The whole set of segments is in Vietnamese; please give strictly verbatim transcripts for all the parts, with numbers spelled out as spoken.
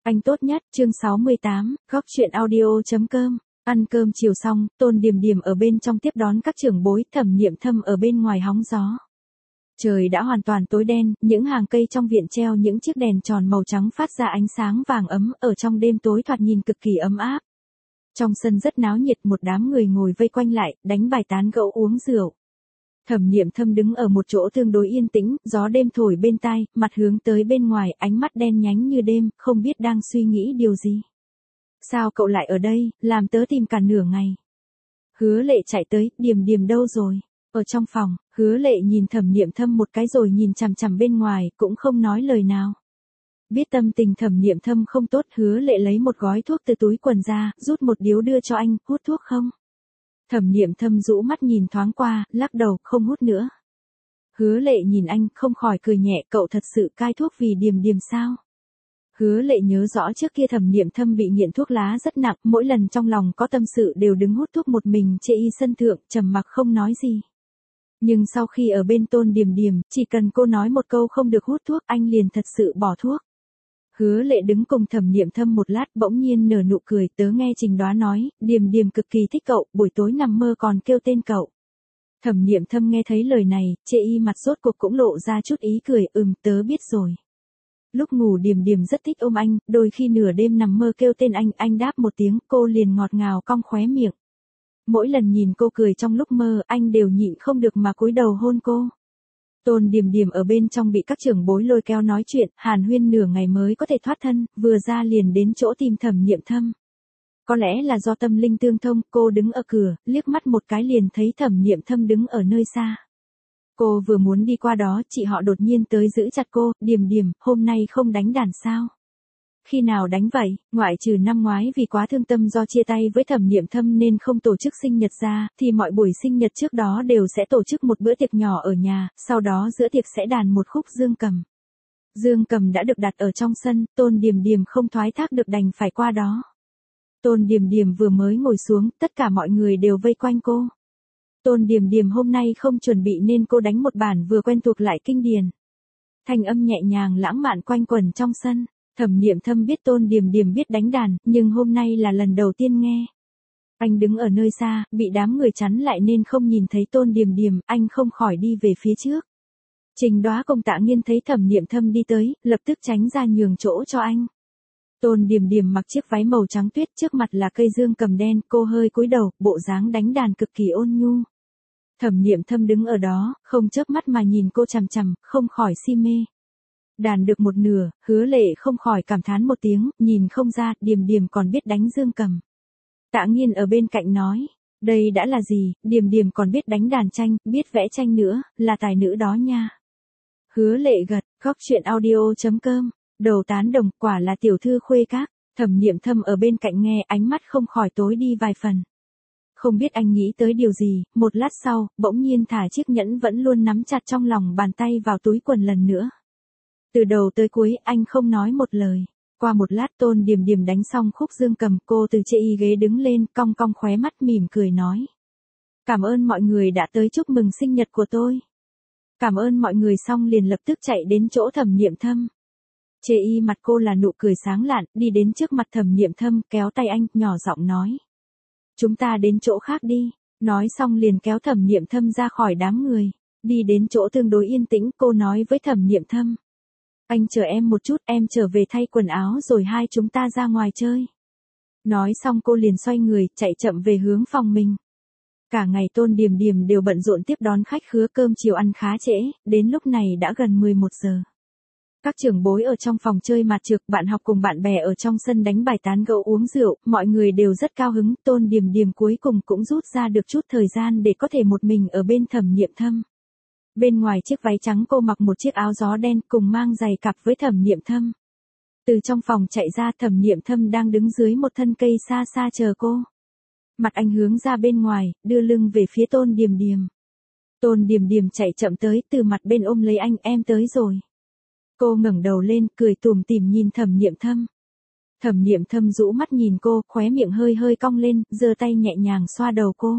Anh tốt nhất, chương sáu mươi tám, góc chuyện audio chấm com. Ăn cơm chiều xong, Tôn Điềm Điềm ở bên trong tiếp đón các trưởng bối, Thẩm Niệm Thâm ở bên ngoài hóng gió. Trời đã hoàn toàn tối đen, những hàng cây trong viện treo những chiếc đèn tròn màu trắng phát ra ánh sáng vàng ấm, ở trong đêm tối thoạt nhìn cực kỳ ấm áp. Trong sân rất náo nhiệt, một đám người ngồi vây quanh lại, đánh bài tán gẫu uống rượu. Thẩm Niệm Thâm đứng ở một chỗ tương đối yên tĩnh, gió đêm thổi bên tai, mặt hướng tới bên ngoài, ánh mắt đen nhánh như đêm, không biết đang suy nghĩ điều gì. Sao cậu lại ở đây, làm tớ tìm cả nửa ngày. Hứa Lệ chạy tới, Điềm Điềm đâu rồi? Ở trong phòng, Hứa Lệ nhìn Thẩm Niệm Thâm một cái rồi nhìn chằm chằm bên ngoài, cũng không nói lời nào. Biết tâm tình Thẩm Niệm Thâm không tốt, Hứa Lệ lấy một gói thuốc từ túi quần ra, rút một điếu đưa cho anh, hút thuốc không? Thẩm Niệm Thâm rũ mắt nhìn thoáng qua, lắc đầu, không hút nữa. Hứa Lệ nhìn anh, không khỏi cười nhẹ, cậu thật sự cai thuốc vì Điềm Điềm sao? Hứa Lệ nhớ rõ trước kia Thẩm Niệm Thâm bị nghiện thuốc lá rất nặng, mỗi lần trong lòng có tâm sự đều đứng hút thuốc một mình chê y sân thượng, trầm mặc không nói gì. Nhưng sau khi ở bên Tôn Điềm Điềm, chỉ cần cô nói một câu không được hút thuốc, anh liền thật sự bỏ thuốc. Hứa Lệ đứng cùng Thẩm Niệm Thâm một lát, bỗng nhiên nở nụ cười, tớ nghe Trình Đoá nói, Điềm Điềm cực kỳ thích cậu, buổi tối nằm mơ còn kêu tên cậu. Thẩm Niệm Thâm nghe thấy lời này, chê y mặt rốt cuộc cũng lộ ra chút ý cười, ừm tớ biết rồi. Lúc ngủ Điềm Điềm rất thích ôm anh, đôi khi nửa đêm nằm mơ kêu tên anh, anh đáp một tiếng, cô liền ngọt ngào cong khóe miệng. Mỗi lần nhìn cô cười trong lúc mơ, anh đều nhịn không được mà cúi đầu hôn cô. Tôn Điềm Điềm ở bên trong bị các trưởng bối lôi kéo nói chuyện, hàn huyên nửa ngày mới có thể thoát thân, vừa ra liền đến chỗ tìm Thẩm Niệm Thâm. Có lẽ là do tâm linh tương thông, cô đứng ở cửa, liếc mắt một cái liền thấy Thẩm Niệm Thâm đứng ở nơi xa. Cô vừa muốn đi qua đó, chị họ đột nhiên tới giữ chặt cô, Điềm Điềm, hôm nay không đánh đàn sao? Khi nào đánh vậy, ngoại trừ năm ngoái vì quá thương tâm do chia tay với Thẩm Niệm Thâm nên không tổ chức sinh nhật ra, thì mọi buổi sinh nhật trước đó đều sẽ tổ chức một bữa tiệc nhỏ ở nhà, sau đó giữa tiệc sẽ đàn một khúc dương cầm. Dương cầm đã được đặt ở trong sân, Tôn Điềm Điềm không thoái thác được đành phải qua đó. Tôn Điềm Điềm vừa mới ngồi xuống, tất cả mọi người đều vây quanh cô. Tôn Điềm Điềm hôm nay không chuẩn bị nên cô đánh một bản vừa quen thuộc lại kinh điển. Thanh âm nhẹ nhàng lãng mạn quanh quẩn trong sân. Thẩm Niệm Thâm biết Tôn Điềm Điềm biết đánh đàn, nhưng hôm nay là lần đầu tiên nghe. Anh đứng ở nơi xa, bị đám người chắn lại nên không nhìn thấy Tôn Điềm Điềm, anh không khỏi đi về phía trước. Trình Đoá cùng Tạ Nghiên thấy Thẩm Niệm Thâm đi tới, lập tức tránh ra nhường chỗ cho anh. Tôn Điềm Điềm mặc chiếc váy màu trắng tuyết, trước mặt là cây dương cầm đen, cô hơi cúi đầu, bộ dáng đánh đàn cực kỳ ôn nhu. Thẩm Niệm Thâm đứng ở đó, không chớp mắt mà nhìn cô chằm chằm, không khỏi si mê. Đàn được một nửa, Hứa Lệ không khỏi cảm thán một tiếng, nhìn không ra, Điềm Điềm còn biết đánh dương cầm. Tạ Nghiên ở bên cạnh nói, đây đã là gì, Điềm Điềm còn biết đánh đàn tranh, biết vẽ tranh nữa, là tài nữ đó nha. Hứa Lệ gật, góc chuyện audio chấm com, đầu tán đồng, quả là tiểu thư khuê các. Thẩm Niệm Thâm ở bên cạnh nghe, ánh mắt không khỏi tối đi vài phần. Không biết anh nghĩ tới điều gì, một lát sau, bỗng nhiên thả chiếc nhẫn vẫn luôn nắm chặt trong lòng bàn tay vào túi quần lần nữa. Từ đầu tới cuối, anh không nói một lời. Qua một lát Tôn Điềm Điềm đánh xong khúc dương cầm, cô từ chê y ghế đứng lên, cong cong khóe mắt mỉm cười nói. Cảm ơn mọi người đã tới chúc mừng sinh nhật của tôi. Cảm ơn mọi người xong liền lập tức chạy đến chỗ Thẩm Niệm Thâm. Chê y mặt cô là nụ cười sáng lạn, đi đến trước mặt Thẩm Niệm Thâm, kéo tay anh, nhỏ giọng nói. Chúng ta đến chỗ khác đi. Nói xong liền kéo Thẩm Niệm Thâm ra khỏi đám người. Đi đến chỗ tương đối yên tĩnh, cô nói với Thẩm Niệm Thâm. Anh chờ em một chút, em trở về thay quần áo rồi hai chúng ta ra ngoài chơi. Nói xong cô liền xoay người, chạy chậm về hướng phòng mình. Cả ngày Tôn Điềm Điềm đều bận rộn tiếp đón khách khứa, cơm chiều ăn khá trễ, đến lúc này đã gần mười một giờ. Các trưởng bối ở trong phòng chơi mạt trược, bạn học cùng bạn bè ở trong sân đánh bài tán gẫu uống rượu, mọi người đều rất cao hứng, Tôn Điềm Điềm cuối cùng cũng rút ra được chút thời gian để có thể một mình ở bên Thẩm Niệm Thâm. Bên ngoài chiếc váy trắng cô mặc một chiếc áo gió đen cùng mang giày cặp với Thẩm Niệm Thâm. Từ trong phòng chạy ra Thẩm Niệm Thâm đang đứng dưới một thân cây xa xa chờ cô. Mặt anh hướng ra bên ngoài, đưa lưng về phía Tôn Điềm Điềm. Tôn Điềm Điềm chạy chậm tới, từ mặt bên ôm lấy anh, em tới rồi. Cô ngẩng đầu lên, cười tủm tỉm nhìn Thẩm Niệm Thâm. Thẩm Niệm Thâm rũ mắt nhìn cô, khóe miệng hơi hơi cong lên, giơ tay nhẹ nhàng xoa đầu cô.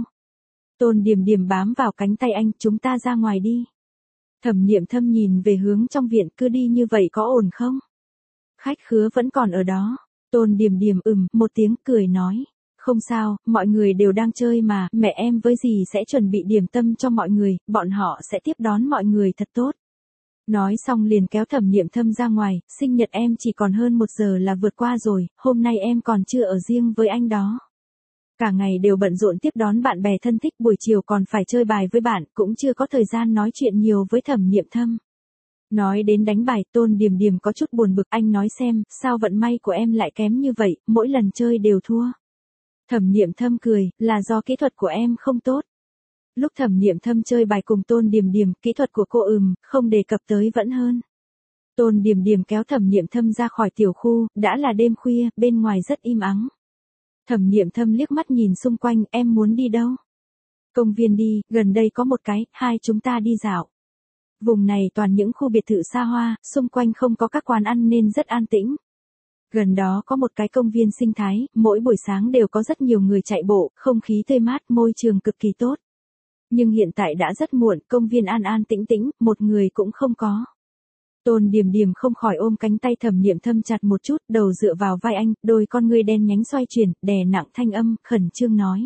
Tôn Điềm Điềm bám vào cánh tay anh, chúng ta ra ngoài đi. Thẩm Niệm Thâm nhìn về hướng trong viện, cứ đi như vậy có ổn không? Khách khứa vẫn còn ở đó. Tôn Điềm Điềm ừm một tiếng cười nói. Không sao, mọi người đều đang chơi mà, mẹ em với dì sẽ chuẩn bị điểm tâm cho mọi người, bọn họ sẽ tiếp đón mọi người thật tốt. Nói xong liền kéo Thẩm Niệm Thâm ra ngoài, sinh nhật em chỉ còn hơn một giờ là vượt qua rồi, hôm nay em còn chưa ở riêng với anh đó. Cả ngày đều bận rộn tiếp đón bạn bè thân thích, buổi chiều còn phải chơi bài với bạn, cũng chưa có thời gian nói chuyện nhiều với Thẩm Niệm Thâm. Nói đến đánh bài, Tôn Điềm Điềm có chút buồn bực, anh nói xem, sao vận may của em lại kém như vậy, mỗi lần chơi đều thua. Thẩm Niệm Thâm cười, là do kỹ thuật của em không tốt. Lúc Thẩm Niệm Thâm chơi bài cùng Tôn Điềm Điềm, kỹ thuật của cô ừm, không đề cập tới vẫn hơn. Tôn Điềm Điềm kéo Thẩm Niệm Thâm ra khỏi tiểu khu, đã là đêm khuya, bên ngoài rất im ắng. Thẩm Niệm Thâm liếc mắt nhìn xung quanh, em muốn đi đâu? Công viên đi, gần đây có một cái, hai chúng ta đi dạo. Vùng này toàn những khu biệt thự xa hoa, xung quanh không có các quán ăn nên rất an tĩnh. Gần đó có một cái công viên sinh thái, mỗi buổi sáng đều có rất nhiều người chạy bộ, không khí tươi mát, môi trường cực kỳ tốt. Nhưng hiện tại đã rất muộn, công viên an an tĩnh tĩnh, một người cũng không có. Tôn Điềm Điềm không khỏi ôm cánh tay Thẩm Niệm Thâm chặt một chút, đầu dựa vào vai anh, đôi con ngươi đen nhánh xoay chuyển, đè nặng thanh âm, khẩn trương nói.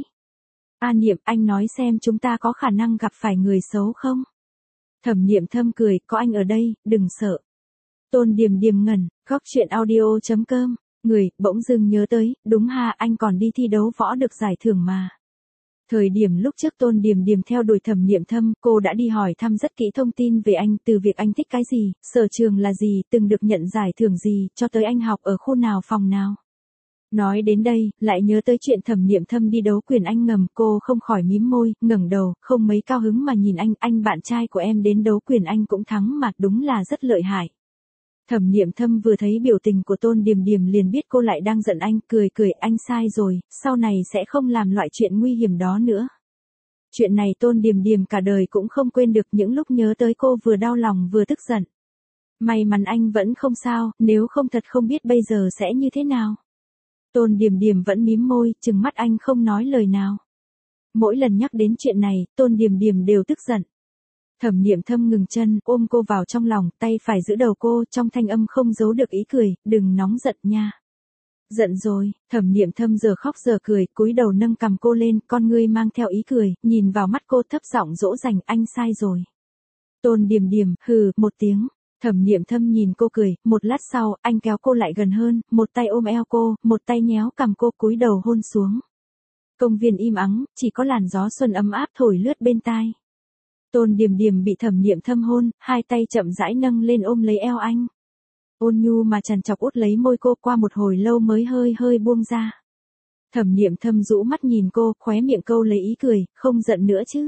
A Niệm, anh nói xem chúng ta có khả năng gặp phải người xấu không? Thẩm Niệm Thâm cười, có anh ở đây, đừng sợ. Tôn Điềm Điềm ngẩn, góc chuyện audio chấm com, người, bỗng dưng nhớ tới, đúng ha, anh còn đi thi đấu võ được giải thưởng mà. Thời điểm lúc trước Tôn Điềm Điềm theo đuổi Thẩm Niệm Thâm, cô đã đi hỏi thăm rất kỹ thông tin về anh, từ việc anh thích cái gì, sở trường là gì, từng được nhận giải thưởng gì, cho tới anh học ở khu nào phòng nào. Nói đến đây, lại nhớ tới chuyện Thẩm Niệm Thâm đi đấu quyền anh ngầm, cô không khỏi mím môi, ngẩng đầu, không mấy cao hứng mà nhìn anh, anh bạn trai của em đến đấu quyền anh cũng thắng mà, đúng là rất lợi hại. Thẩm Niệm Thâm vừa thấy biểu tình của Tôn Điềm Điềm liền biết cô lại đang giận anh, cười cười, anh sai rồi, sau này sẽ không làm loại chuyện nguy hiểm đó nữa. Chuyện này Tôn Điềm Điềm cả đời cũng không quên được, những lúc nhớ tới cô vừa đau lòng vừa tức giận. May mắn anh vẫn không sao, nếu không thật không biết bây giờ sẽ như thế nào. Tôn Điềm Điềm vẫn mím môi, trừng mắt anh không nói lời nào. Mỗi lần nhắc đến chuyện này, Tôn Điềm Điềm đều tức giận. Thẩm Niệm Thâm ngừng chân, ôm cô vào trong lòng, tay phải giữ đầu cô, trong thanh âm không giấu được ý cười, đừng nóng giận nha. Giận rồi, Thẩm Niệm Thâm giờ khóc giờ cười, cúi đầu nâng cằm cô lên, con ngươi mang theo ý cười, nhìn vào mắt cô thấp giọng dỗ dành, anh sai rồi. Tôn Điềm Điềm, hừ, một tiếng. Thẩm Niệm Thâm nhìn cô cười, một lát sau, anh kéo cô lại gần hơn, một tay ôm eo cô, một tay nhéo cằm cô, cúi đầu hôn xuống. Công viên im ắng, chỉ có làn gió xuân ấm áp thổi lướt bên tai. Tôn Điềm Điềm bị Thẩm Niệm Thâm hôn, hai tay chậm rãi nâng lên ôm lấy eo anh. Ôn nhu mà chằn chọc út lấy môi cô, qua một hồi lâu mới hơi hơi buông ra. Thẩm Niệm Thâm rũ mắt nhìn cô, khóe miệng câu lấy ý cười, không giận nữa chứ.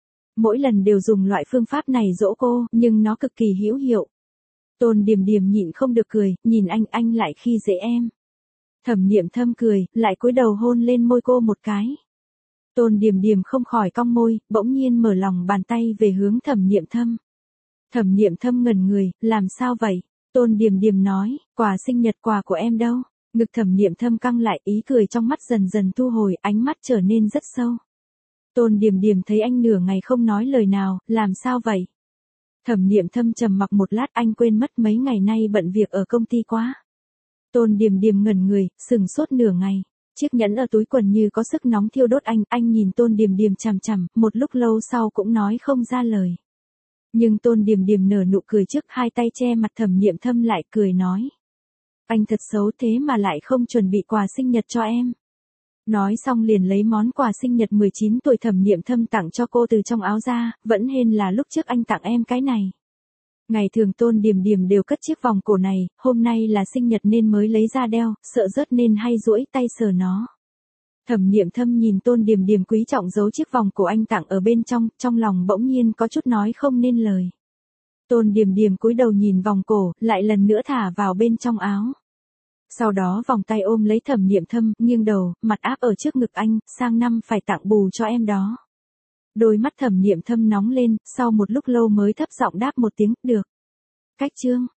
Mỗi lần đều dùng loại phương pháp này dỗ cô, nhưng nó cực kỳ hữu hiệu. Tôn Điềm Điềm nhịn không được cười, nhìn anh, anh lại khi dễ em. Thẩm Niệm Thâm cười, lại cúi đầu hôn lên môi cô một cái. Tôn Điềm Điềm không khỏi cong môi, bỗng nhiên mở lòng bàn tay về hướng Thẩm Niệm Thâm. Thẩm Niệm Thâm ngẩn người, làm sao vậy? Tôn Điềm Điềm nói, quà sinh nhật, quà của em đâu? Ngực Thẩm Niệm Thâm căng lại, ý cười trong mắt dần dần thu hồi, ánh mắt trở nên rất sâu. Tôn Điềm Điềm thấy anh nửa ngày không nói lời nào, làm sao vậy? Thẩm Niệm Thâm trầm mặc một lát, anh quên mất mấy ngày nay bận việc ở công ty quá. Tôn Điềm Điềm ngẩn người, sừng sốt nửa ngày. Chiếc nhẫn ở túi quần như có sức nóng thiêu đốt anh, anh nhìn Tôn Điềm Điềm chằm chằm, một lúc lâu sau cũng nói không ra lời. Nhưng Tôn Điềm Điềm nở nụ cười trước, hai tay che mặt Thẩm Niệm Thâm lại cười nói. Anh thật xấu thế mà lại không chuẩn bị quà sinh nhật cho em. Nói xong liền lấy món quà sinh nhật mười chín tuổi Thẩm Niệm Thâm tặng cho cô từ trong áo ra, vẫn hên là lúc trước anh tặng em cái này. Ngày thường Tôn Điềm Điềm đều cất chiếc vòng cổ này, hôm nay là sinh nhật nên mới lấy ra đeo, sợ rớt nên hay duỗi tay sờ nó. Thẩm Niệm Thâm nhìn Tôn Điềm Điềm quý trọng giấu chiếc vòng cổ anh tặng ở bên trong, trong lòng bỗng nhiên có chút nói không nên lời. Tôn Điềm Điềm cúi đầu nhìn vòng cổ, lại lần nữa thả vào bên trong áo. Sau đó vòng tay ôm lấy Thẩm Niệm Thâm, nghiêng đầu, mặt áp ở trước ngực anh, sang năm phải tặng bù cho em đó. Đôi mắt Thẩm Niệm Thâm nóng lên, sau một lúc lâu mới thấp giọng đáp một tiếng, được. Cách chương.